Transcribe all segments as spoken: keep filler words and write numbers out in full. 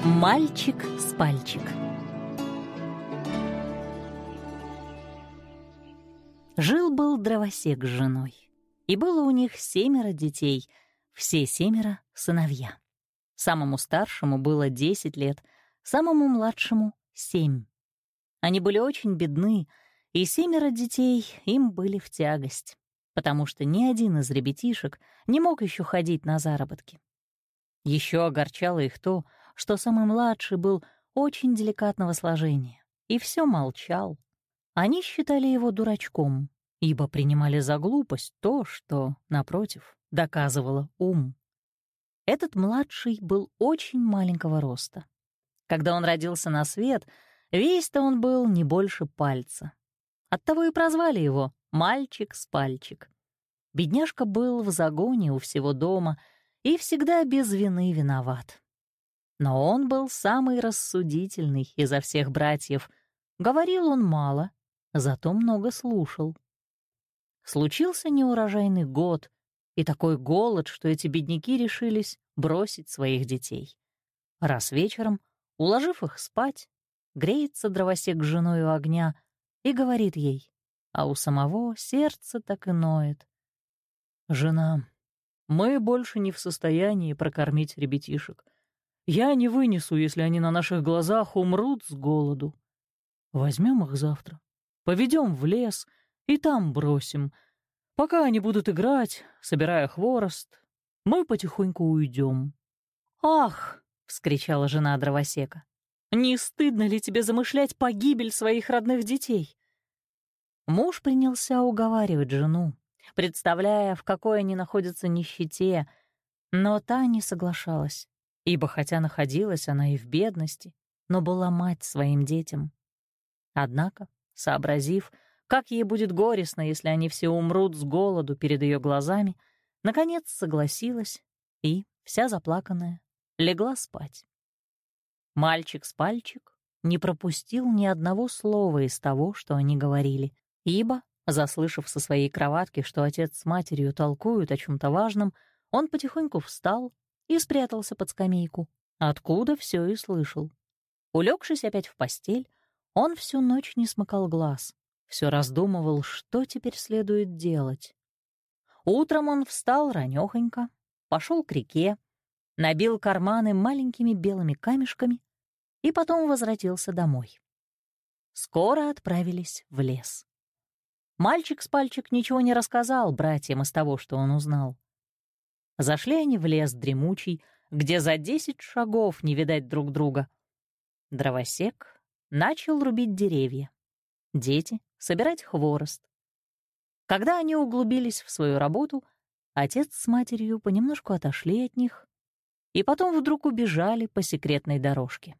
Мальчик с пальчик. Жил-был дровосек с женой, и было у них семеро детей, все семеро сыновья. Самому старшему было десять лет, самому младшему — семь. Они были очень бедны, и семеро детей им были в тягость, потому что ни один из ребятишек не мог еще ходить на заработки. Еще огорчало их то, что самый младший был очень деликатного сложения и все молчал. Они считали его дурачком, ибо принимали за глупость то, что, напротив, доказывало ум. Этот младший был очень маленького роста. Когда он родился на свет, весь-то он был не больше пальца. Оттого и прозвали его «мальчик с пальчик». Бедняжка был в загоне у всего дома и всегда без вины виноват. Но он был самый рассудительный изо всех братьев. Говорил он мало, зато много слушал. Случился неурожайный год и такой голод, что эти бедняки решились бросить своих детей. Раз вечером, уложив их спать, греется дровосек с женой у огня и говорит ей, а у самого сердце так и ноет: «Жена, мы больше не в состоянии прокормить ребятишек. Я не вынесу, если они на наших глазах умрут с голоду. Возьмем их завтра, поведем в лес и там бросим. Пока они будут играть, собирая хворост, мы потихоньку уйдем». «Ах!» — вскричала жена дровосека. «Не стыдно ли тебе замышлять погибель своих родных детей?» Муж принялся уговаривать жену, представляя, в какой они находятся нищете, но та не соглашалась, ибо хотя находилась она и в бедности, но была мать своим детям. Однако, сообразив, как ей будет горестно, если они все умрут с голоду перед ее глазами, наконец согласилась и, вся заплаканная, легла спать. Мальчик с пальчик не пропустил ни одного слова из того, что они говорили, ибо, заслышав со своей кроватки, что отец с матерью толкуют о чем-то важном, он потихоньку встал и спрятался под скамейку, откуда все и слышал. Улегшись опять в постель, он всю ночь не смыкал глаз, все раздумывал, что теперь следует делать. Утром он встал ранёхонько, пошел к реке, набил карманы маленькими белыми камешками и потом возвратился домой. Скоро отправились в лес. Мальчик с пальчик ничего не рассказал братьям из того, что он узнал. Зашли они в лес дремучий, где за десять шагов не видать друг друга. Дровосек начал рубить деревья, дети — собирать хворост. Когда они углубились в свою работу, отец с матерью понемножку отошли от них и потом вдруг убежали по секретной дорожке.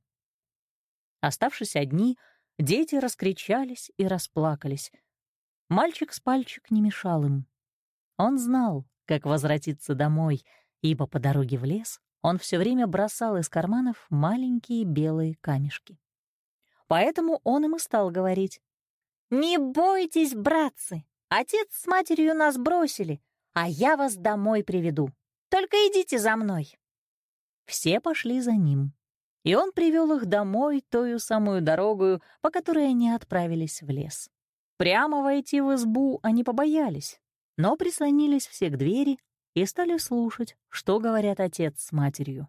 Оставшись одни, дети раскричались и расплакались. Мальчик с пальчик не мешал им. Он знал, как возвратиться домой, ибо по дороге в лес он все время бросал из карманов маленькие белые камешки. Поэтому он им и стал говорить: «Не бойтесь, братцы, отец с матерью нас бросили, а я вас домой приведу. Только идите за мной». Все пошли за ним, и он привел их домой тою самую дорогою, по которой они отправились в лес. Прямо войти в избу они побоялись, но прислонились все к двери и стали слушать, что говорят отец с матерью.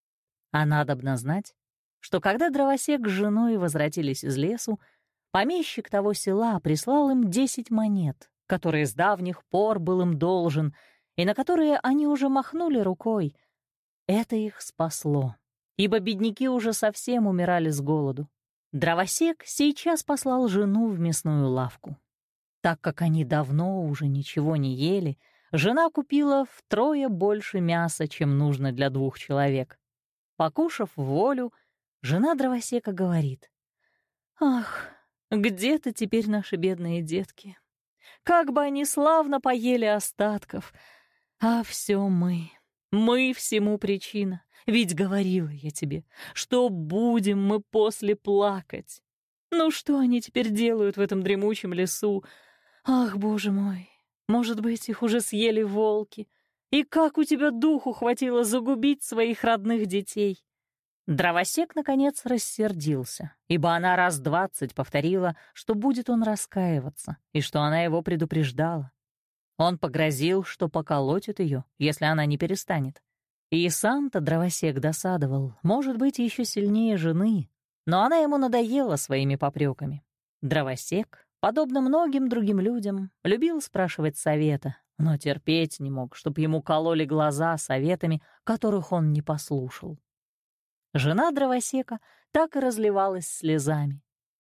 А надобно знать, что когда дровосек с женой возвратились из лесу, помещик того села прислал им десять монет, которые с давних пор был им должен, и на которые они уже махнули рукой. Это их спасло, ибо бедняки уже совсем умирали с голоду. Дровосек сейчас послал жену в мясную лавку. Так как они давно уже ничего не ели, жена купила втрое больше мяса, чем нужно для двух человек. Покушав в волю, жена дровосека говорит: «Ах, где-то теперь наши бедные детки? Как бы они славно поели остатков! А все мы, мы всему причина. Ведь говорила я тебе, что будем мы после плакать. Ну что они теперь делают в этом дремучем лесу? Ах, боже мой, может быть, их уже съели волки. И как у тебя духу хватило загубить своих родных детей? Дровосек, наконец, рассердился, ибо она раз двадцать повторила, что будет он раскаиваться, и что она его предупреждала. Он погрозил, что поколотит ее, если она не перестанет. И сам-то дровосек досадовал, может быть, еще сильнее жены, но она ему надоела своими попреками. Дровосек, подобно многим другим людям, любил спрашивать совета, но терпеть не мог, чтоб ему кололи глаза советами, которых он не послушал. Жена дровосека так и разливалась слезами.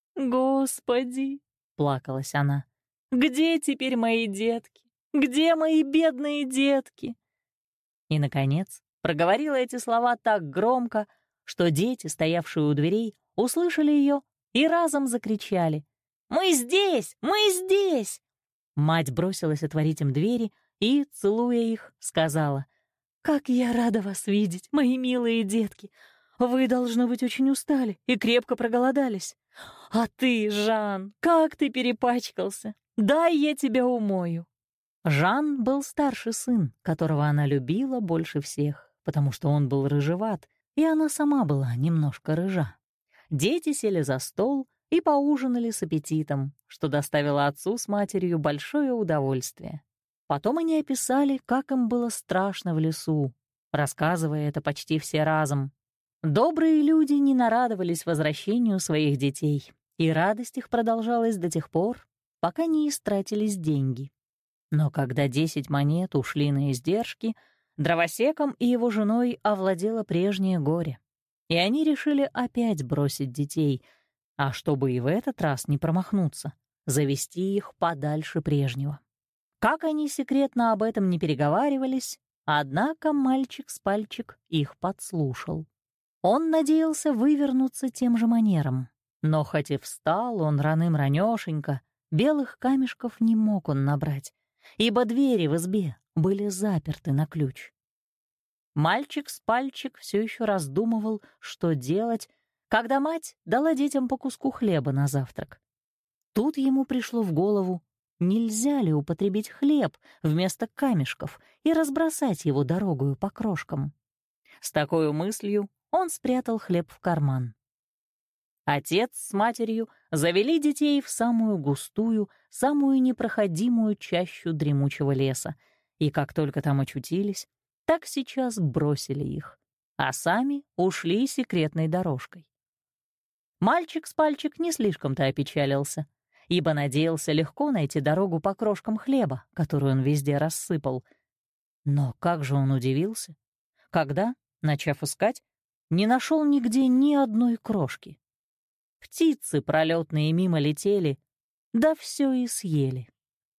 «Господи!» — плакалась она. «Где теперь мои детки? Где мои бедные детки?» И, наконец, проговорила эти слова так громко, что дети, стоявшие у дверей, услышали ее и разом закричали: «Мы здесь! Мы здесь!» Мать бросилась отворить им двери и, целуя их, сказала: «Как я рада вас видеть, мои милые детки! Вы, должно быть, очень устали и крепко проголодались. А ты, Жан, как ты перепачкался! Дай я тебя умою!» Жан был старший сын, которого она любила больше всех, потому что он был рыжеват, и она сама была немножко рыжа. Дети сели за стол и поужинали с аппетитом, что доставило отцу с матерью большое удовольствие. Потом они описали, как им было страшно в лесу, рассказывая это почти все разом. Добрые люди не нарадовались возвращению своих детей, и радость их продолжалась до тех пор, пока не истратились деньги. Но когда десять монет ушли на издержки, дровосеком и его женой овладело прежнее горе, и они решили опять бросить детей, а чтобы и в этот раз не промахнуться, завести их подальше прежнего. Как они секретно об этом не переговаривались, однако мальчик с пальчик их подслушал. Он надеялся вывернуться тем же манером, но хоть и встал он раным-ранёшенько, белых камешков не мог он набрать, ибо двери в избе были заперты на ключ. Мальчик с пальчик все еще раздумывал, что делать, когда мать дала детям по куску хлеба на завтрак. Тут ему пришло в голову, нельзя ли употребить хлеб вместо камешков и разбросать его дорогою по крошкам. С такой мыслью он спрятал хлеб в карман. Отец с матерью завели детей в самую густую, самую непроходимую чащу дремучего леса, и как только там очутились, так сейчас бросили их, а сами ушли секретной дорожкой. Мальчик с пальчик не слишком-то опечалился, ибо надеялся легко найти дорогу по крошкам хлеба, которую он везде рассыпал. Но как же он удивился, когда, начав искать, не нашел нигде ни одной крошки. Птицы пролетные мимо летели, да все и съели.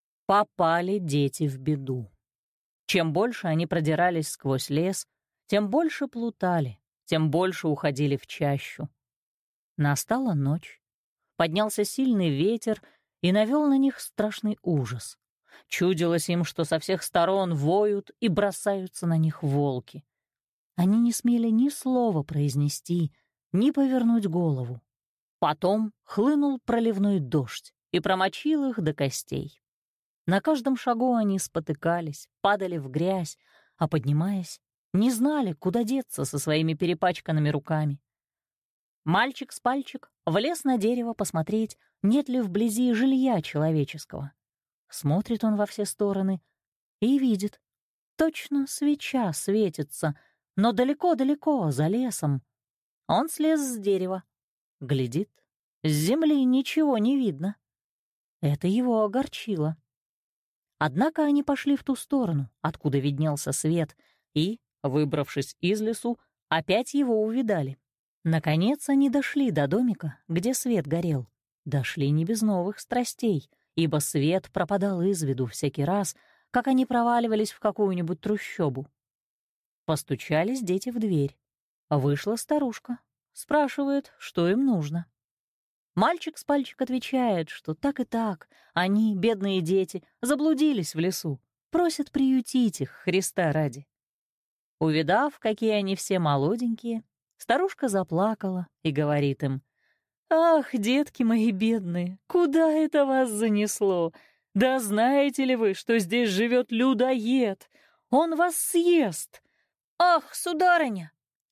Попали дети в беду. Чем больше они продирались сквозь лес, тем больше плутали, тем больше уходили в чащу. Настала ночь, поднялся сильный ветер и навел на них страшный ужас. Чудилось им, что со всех сторон воют и бросаются на них волки. Они не смели ни слова произнести, ни повернуть голову. Потом хлынул проливной дождь и промочил их до костей. На каждом шагу они спотыкались, падали в грязь, а, поднимаясь, не знали, куда деться со своими перепачканными руками. Мальчик с пальчик влез на дерево посмотреть, нет ли вблизи жилья человеческого. Смотрит он во все стороны и видит. Точно свеча светится, но далеко-далеко, за лесом. Он слез с дерева. Глядит, с земли ничего не видно. Это его огорчило. Однако они пошли в ту сторону, откуда виднелся свет, и, выбравшись из лесу, опять его увидали. Наконец они дошли до домика, где свет горел. Дошли не без новых страстей, ибо свет пропадал из виду всякий раз, как они проваливались в какую-нибудь трущобу. Постучались дети в дверь. Вышла старушка, спрашивает, что им нужно. Мальчик с пальчик отвечает, что так и так, они, бедные дети, заблудились в лесу, просят приютить их Христа ради. Увидав, какие они все молоденькие, старушка заплакала и говорит им: «Ах, детки мои бедные, куда это вас занесло? Да знаете ли вы, что здесь живет людоед? Он вас съест!» «Ах, сударыня!»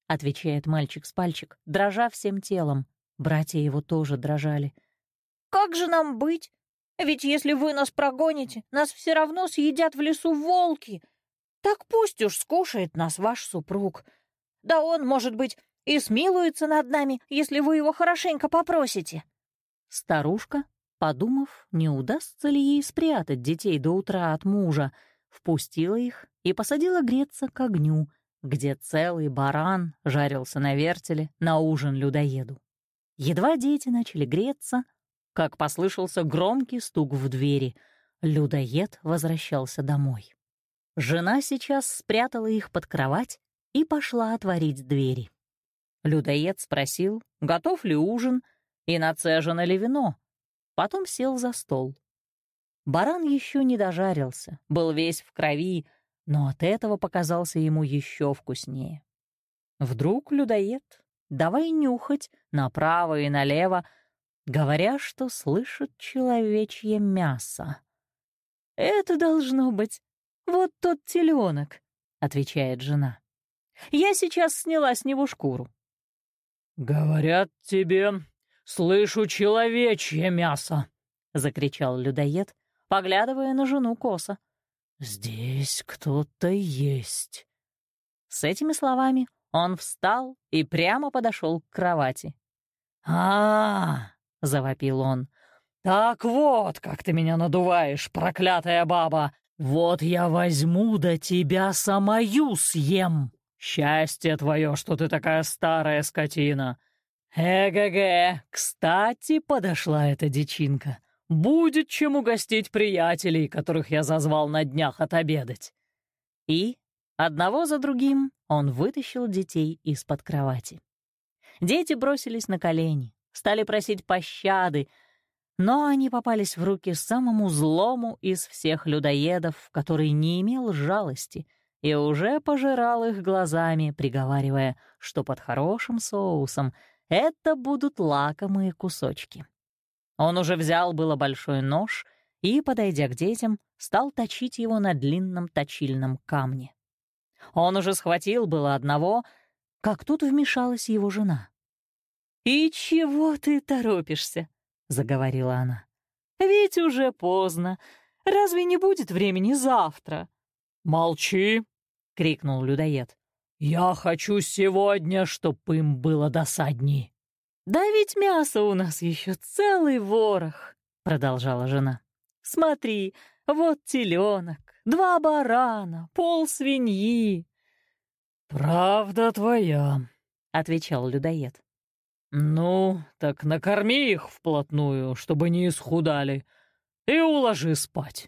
— отвечает мальчик с пальчик, дрожа всем телом. Братья его тоже дрожали. «Как же нам быть? Ведь если вы нас прогоните, нас все равно съедят в лесу волки. Так пусть уж скушает нас ваш супруг. Да он, может быть, и смилуется над нами, если вы его хорошенько попросите». Старушка, подумав, не удастся ли ей спрятать детей до утра от мужа, впустила их и посадила греться к огню, где целый баран жарился на вертеле на ужин людоеду. Едва дети начали греться, как послышался громкий стук в двери. Людоед возвращался домой. Жена сейчас спрятала их под кровать и пошла отворить двери. Людоед спросил, готов ли ужин и нацежено ли вино. Потом сел за стол. Баран еще не дожарился, был весь в крови, но от этого показался ему еще вкуснее. Вдруг людоед, давай нюхать направо и налево, говоря, что слышит человечье мясо. «Это должно быть вот тот теленок», — отвечает жена. «Я сейчас сняла с него шкуру». «Говорят тебе, слышу человечье мясо», — закричал людоед, поглядывая на жену косо. «Здесь кто-то есть». С этими словами он встал и прямо подошел к кровати. «А-а-а!» — завопил он. «Так вот, как ты меня надуваешь, проклятая баба! Вот я возьму да тебя самую съем! Счастье твое, что ты такая старая скотина! Эге-ге, кстати, подошла эта дичинка. Будет чем угостить приятелей, которых я зазвал на днях отобедать». И одного за другим он вытащил детей из-под кровати. Дети бросились на колени, стали просить пощады, но они попались в руки самому злому из всех людоедов, который не имел жалости и уже пожирал их глазами, приговаривая, что под хорошим соусом это будут лакомые кусочки. Он уже взял было большой нож и, подойдя к детям, стал точить его на длинном точильном камне. Он уже схватил было одного, как тут вмешалась его жена. «И чего ты торопишься?» — заговорила она. «Ведь уже поздно. Разве не будет времени завтра?» «Молчи!» — крикнул людоед. «Я хочу сегодня, чтоб им было досадней». «Да ведь мясо у нас еще целый ворох», — продолжала жена. «Смотри, вот теленок, два барана, пол свиньи». «Правда твоя», — отвечал людоед. «Ну, так накорми их вплотную, чтобы не исхудали, и уложи спать».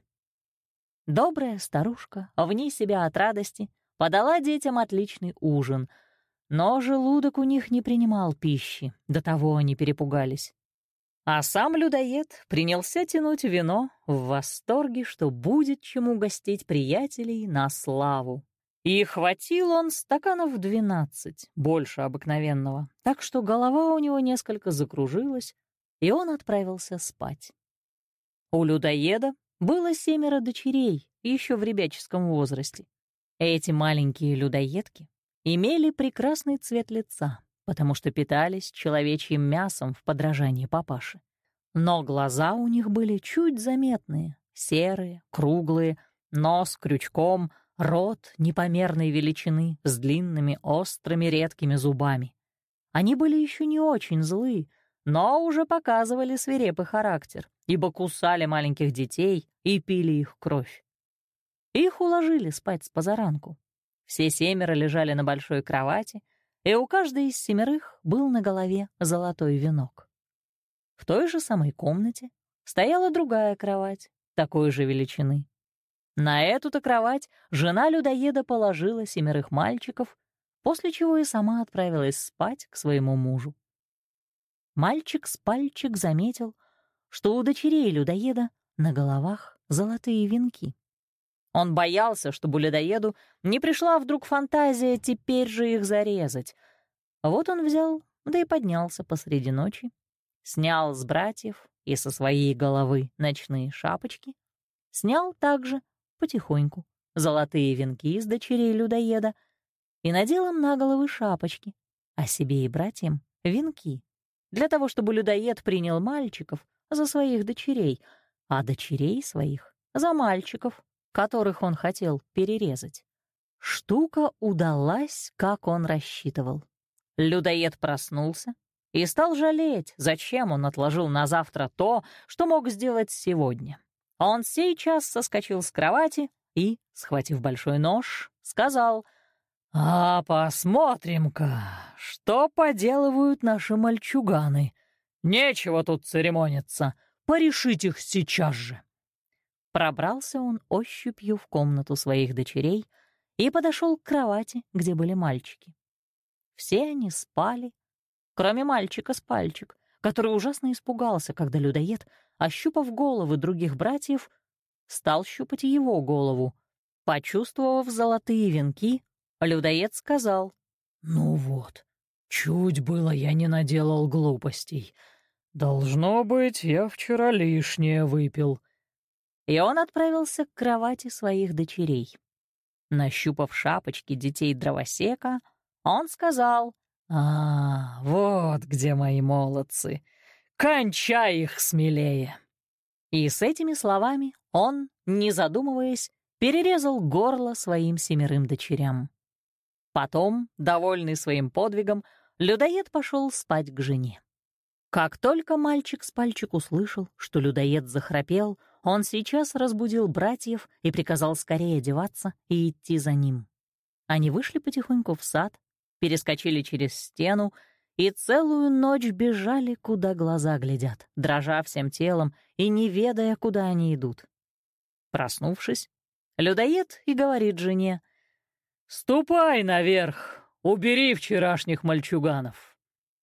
Добрая старушка, вне себя от радости, подала детям отличный ужин, но желудок у них не принимал пищи, до того они перепугались. А сам людоед принялся тянуть вино в восторге, что будет чему гостить приятелей на славу. И хватил он стаканов двенадцать, больше обыкновенного, так что голова у него несколько закружилась, и он отправился спать. У людоеда было семеро дочерей, еще в ребяческом возрасте. Эти маленькие людоедки имели прекрасный цвет лица, потому что питались человечьим мясом в подражании папаше. Но глаза у них были чуть заметные, серые, круглые, нос крючком, рот непомерной величины с длинными, острыми, редкими зубами. Они были еще не очень злы, но уже показывали свирепый характер, ибо кусали маленьких детей и пили их кровь. Их уложили спать с позаранку. Все семеро лежали на большой кровати, и у каждой из семерых был на голове золотой венок. В той же самой комнате стояла другая кровать, такой же величины. На эту-то кровать жена людоеда положила семерых мальчиков, после чего и сама отправилась спать к своему мужу. Мальчик с пальчик заметил, что у дочерей людоеда на головах золотые венки. Он боялся, чтобы людоеду не пришла вдруг фантазия теперь же их зарезать. Вот он взял, да и поднялся посреди ночи, снял с братьев и со своей головы ночные шапочки, снял также потихоньку золотые венки с дочерей людоеда и надел им на головы шапочки, а себе и братьям — венки, для того, чтобы людоед принял мальчиков за своих дочерей, а дочерей своих — за мальчиков, которых он хотел перерезать. Штука удалась, как он рассчитывал. Людоед проснулся и стал жалеть, зачем он отложил на завтра то, что мог сделать сегодня. Он сейчас соскочил с кровати и, схватив большой нож, сказал: «А посмотрим-ка, что поделывают наши мальчуганы. Нечего тут церемониться, порешить их сейчас же». Пробрался он ощупью в комнату своих дочерей и подошел к кровати, где были мальчики. Все они спали, кроме мальчика с пальчик, который ужасно испугался, когда людоед, ощупав головы других братьев, стал щупать его голову. Почувствовав золотые венки, людоед сказал: «Ну вот, чуть было я не наделал глупостей. Должно быть, я вчера лишнее выпил». И он отправился к кровати своих дочерей. Нащупав шапочки детей дровосека, он сказал: «А, вот где мои молодцы! Кончай их смелее!» И с этими словами он, не задумываясь, перерезал горло своим семерым дочерям. Потом, довольный своим подвигом, людоед пошел спать к жене. Как только мальчик с пальчик услышал, что людоед захрапел, он сейчас разбудил братьев и приказал скорее одеваться и идти за ним. Они вышли потихоньку в сад, перескочили через стену и целую ночь бежали, куда глаза глядят, дрожа всем телом и не ведая, куда они идут. Проснувшись, людоед и говорит жене: «Ступай наверх, убери вчерашних мальчуганов».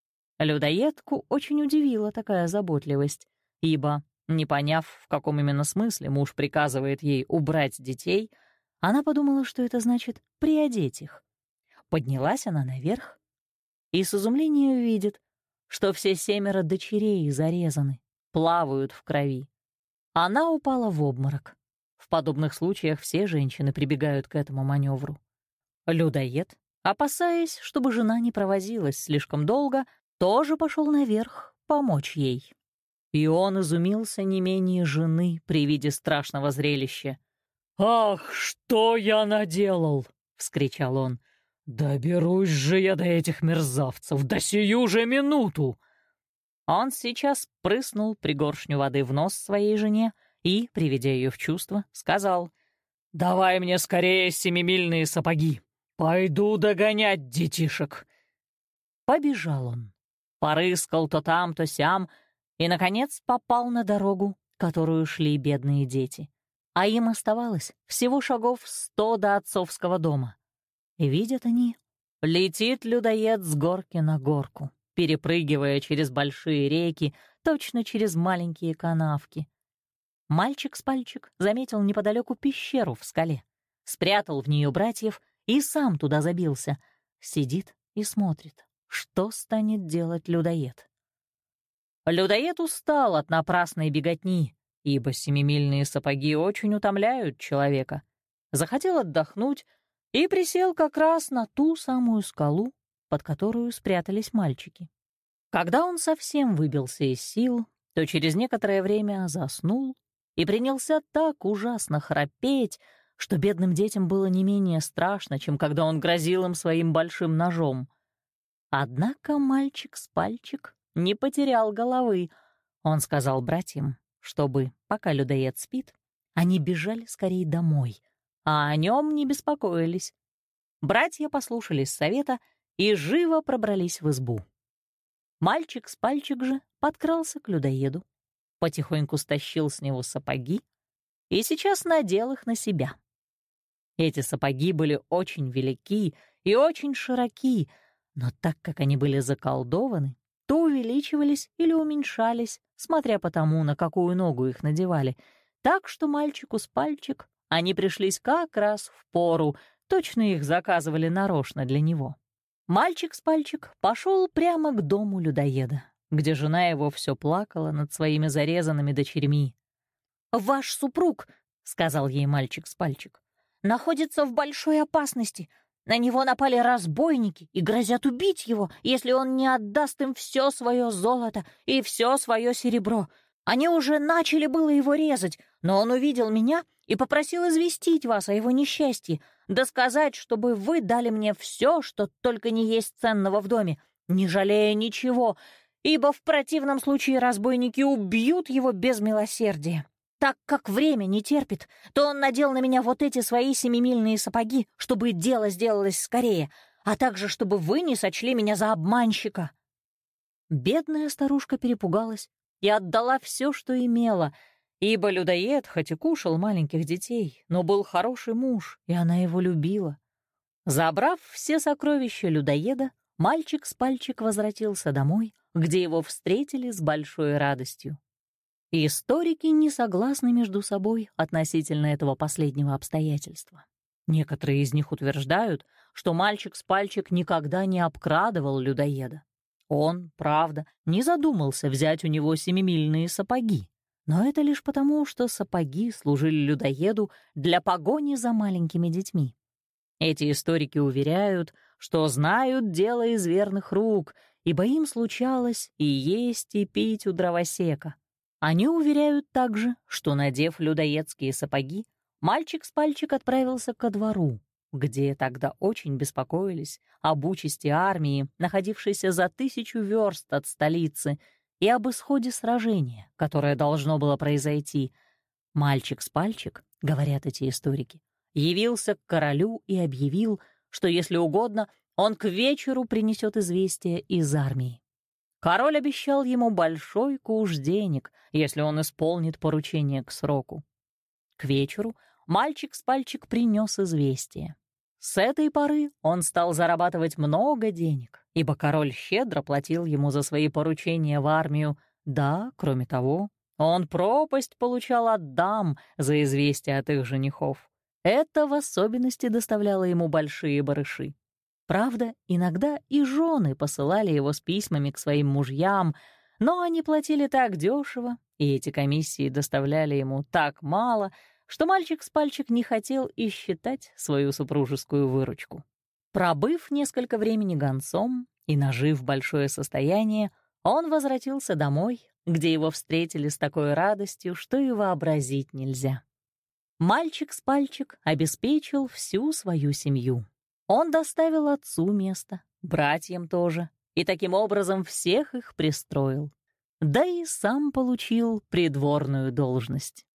Людоедку очень удивила такая заботливость, ибо, не поняв, в каком именно смысле муж приказывает ей убрать детей, она подумала, что это значит приодеть их. Поднялась она наверх и с изумлением видит, что все семеро дочерей зарезаны, плавают в крови. Она упала в обморок. В подобных случаях все женщины прибегают к этому маневру. Людоед, опасаясь, чтобы жена не провозилась слишком долго, тоже пошел наверх помочь ей. И он изумился не менее жены при виде страшного зрелища. «Ах, что я наделал!» — вскричал он. «Доберусь же я до этих мерзавцев, да сию же минуту!» Он сейчас прыснул пригоршню воды в нос своей жене и, приведя ее в чувство, сказал: «Давай мне скорее семимильные сапоги, пойду догонять детишек». Побежал он, порыскал то там, то сям, и, наконец, попал на дорогу, которую шли бедные дети. А им оставалось всего шагов сто до отцовского дома. И видят они, летит людоед с горки на горку, перепрыгивая через большие реки, точно через маленькие канавки. Мальчик с пальчик заметил неподалеку пещеру в скале, спрятал в нее братьев и сам туда забился, сидит и смотрит, что станет делать людоед. Людоед устал от напрасной беготни, ибо семимильные сапоги очень утомляют человека. Захотел отдохнуть и присел как раз на ту самую скалу, под которую спрятались мальчики. Когда он совсем выбился из сил, то через некоторое время заснул и принялся так ужасно храпеть, что бедным детям было не менее страшно, чем когда он грозил им своим большим ножом. Однако мальчик с пальчик не потерял головы. Он сказал братьям, чтобы, пока людоед спит, они бежали скорее домой, а о нем не беспокоились. Братья послушались совета и живо пробрались в избу. Мальчик с пальчик же подкрался к людоеду, потихоньку стащил с него сапоги и сейчас надел их на себя. Эти сапоги были очень велики и очень широки, но так как они были заколдованы, то увеличивались или уменьшались, смотря по тому, на какую ногу их надевали, так что мальчику с пальчик они пришлись как раз в пору, точно их заказывали нарочно для него. Мальчик с пальчик пошел прямо к дому людоеда, где жена его все плакала над своими зарезанными дочерьми. «Ваш супруг, — сказал ей мальчик с пальчик, — находится в большой опасности. На него напали разбойники и грозят убить его, если он не отдаст им все свое золото и все свое серебро. Они уже начали было его резать, но он увидел меня и попросил известить вас о его несчастье, да сказать, чтобы вы дали мне все, что только не есть ценного в доме, не жалея ничего, ибо в противном случае разбойники убьют его без милосердия. Так как время не терпит, то он надел на меня вот эти свои семимильные сапоги, чтобы дело сделалось скорее, а также чтобы вы не сочли меня за обманщика». Бедная старушка перепугалась и отдала все, что имела, ибо людоед хоть и кушал маленьких детей, но был хороший муж, и она его любила. Забрав все сокровища людоеда, мальчик с пальчик возвратился домой, где его встретили с большой радостью. Историки не согласны между собой относительно этого последнего обстоятельства. Некоторые из них утверждают, что мальчик с пальчик никогда не обкрадывал людоеда. Он, правда, не задумался взять у него семимильные сапоги, но это лишь потому, что сапоги служили людоеду для погони за маленькими детьми. Эти историки уверяют, что знают дело из верных рук, ибо им случалось и есть, и пить у дровосека. Они уверяют также, что, надев людоедские сапоги, мальчик с пальчик отправился ко двору, где тогда очень беспокоились об участи армии, находившейся за тысячу верст от столицы, и об исходе сражения, которое должно было произойти. Мальчик с пальчик, говорят эти историки, явился к королю и объявил, что, если угодно, он к вечеру принесет известие из армии. Король обещал ему большой куш денег, если он исполнит поручение к сроку. К вечеру мальчик с пальчик принес известие. С этой поры он стал зарабатывать много денег, ибо король щедро платил ему за свои поручения в армию. Да, кроме того, он пропасть получал от дам за известие от их женихов. Это в особенности доставляло ему большие барыши. Правда, иногда и жены посылали его с письмами к своим мужьям, но они платили так дешево, и эти комиссии доставляли ему так мало, что мальчик с пальчик не хотел и считать свою супружескую выручку. Пробыв несколько времени гонцом и нажив большое состояние, он возвратился домой, где его встретили с такой радостью, что и вообразить нельзя. Мальчик с пальчик обеспечил всю свою семью. Он доставил отцу место, братьям тоже, и таким образом всех их пристроил. Да и сам получил придворную должность.